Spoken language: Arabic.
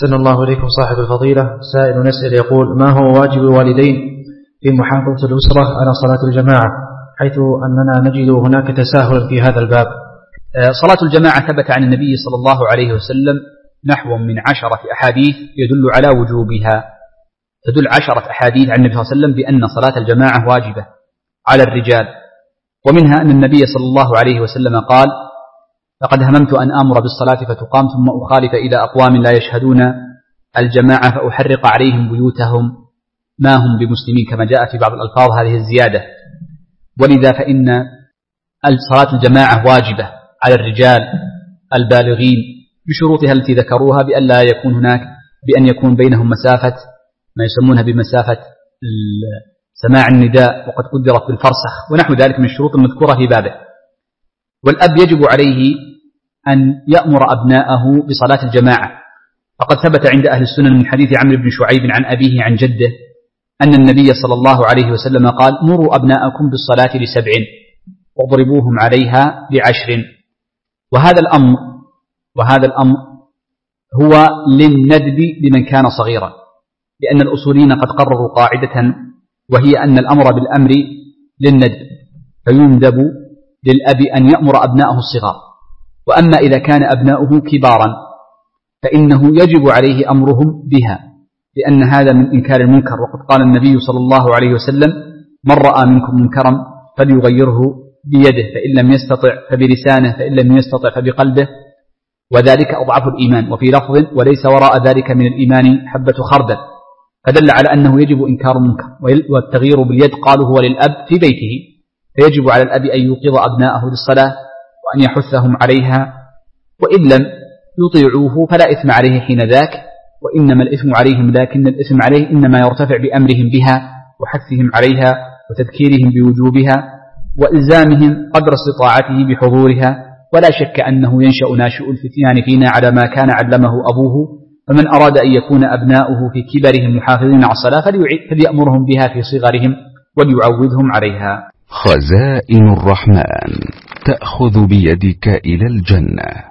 أحسن الله إليكم صاحب الفضيلة. سائل نسأل يقول: ما هو واجب الوالدين في محافظة الأسرة على صلاة الجماعة، حيث أننا نجد هناك تساهل في هذا الباب؟ صلاة الجماعة ثبت عن النبي صلى الله عليه وسلم نحو من 10 أحاديث يدل على وجوبها. تدل 10 أحاديث عن النبي صلى الله عليه وسلم بأن صلاة الجماعة واجبة على الرجال، ومنها أن النبي صلى الله عليه وسلم قال: لقد هممت أن آمر بالصلاة فتقام ثم أخالف إلى أقوام لا يشهدون الجماعة فأحرق عليهم بيوتهم ما هم بمسلمين، كما جاء في بعض الألفاظ هذه الزيادة. ولذا فإن صلاة الجماعة واجبة على الرجال البالغين بشروطها التي ذكروها، بأن لا يكون هناك بأن يكون بينهم مسافة ما يسمونها بمسافة سماع النداء وقد قدرت بالفرسخ ونحو ذلك من الشروط المذكورة في بابه. والأب يجب عليه أن يأمر أبناءه بصلاة الجماعة، فقد ثبت عند أهل السنن من حديث عمرو بن شعيب عن أبيه عن جده أن النبي صلى الله عليه وسلم قال: مروا أبناءكم بالصلاة ل7 واضربوهم عليها ل10. وهذا الأمر هو للندب لمن كان صغيرا، لأن الأصوليين قد قرروا قاعدة وهي أن الأمر بالأمر للندب، فيندب للأب أن يأمر أبناءه الصغار. وأما إذا كان أبناؤه كبارا فإنه يجب عليه أمرهم بها، لأن هذا من إنكار المنكر. وقد قال النبي صلى الله عليه وسلم: من رأى منكم منكرا فليغيره بيده، فإن لم يستطع فبلسانه، فإن لم يستطع فبقلبه، وذلك أضعف الإيمان. وفي لفظ: وليس وراء ذلك من الإيمان حبة خردل، فدل على أنه يجب إنكار المنكر. والتغيير باليد قالوا هو للأب في بيته، فيجب على الأب أن يوقظ أبناءه للصلاة وأن يحثهم عليها، وإن لم يطيعوه فلا إثم عليه حين ذاك، وإنما الإثم عليهم، لكن الإثم عليه إنما يرتفع بأمرهم بها وحثهم عليها وتذكيرهم بوجوبها وإلزامهم قدر استطاعته بحضورها. ولا شك أنه ينشأ ناشئ الفتيان فينا على ما كان علمه أبوه، فمن أراد أن يكون أبناؤه في كبرهم محافظين على الصلاة فليأمرهم بها في صغرهم وليعودهم عليها. خزائن الرحمن تأخذ بيدك إلى الجنة.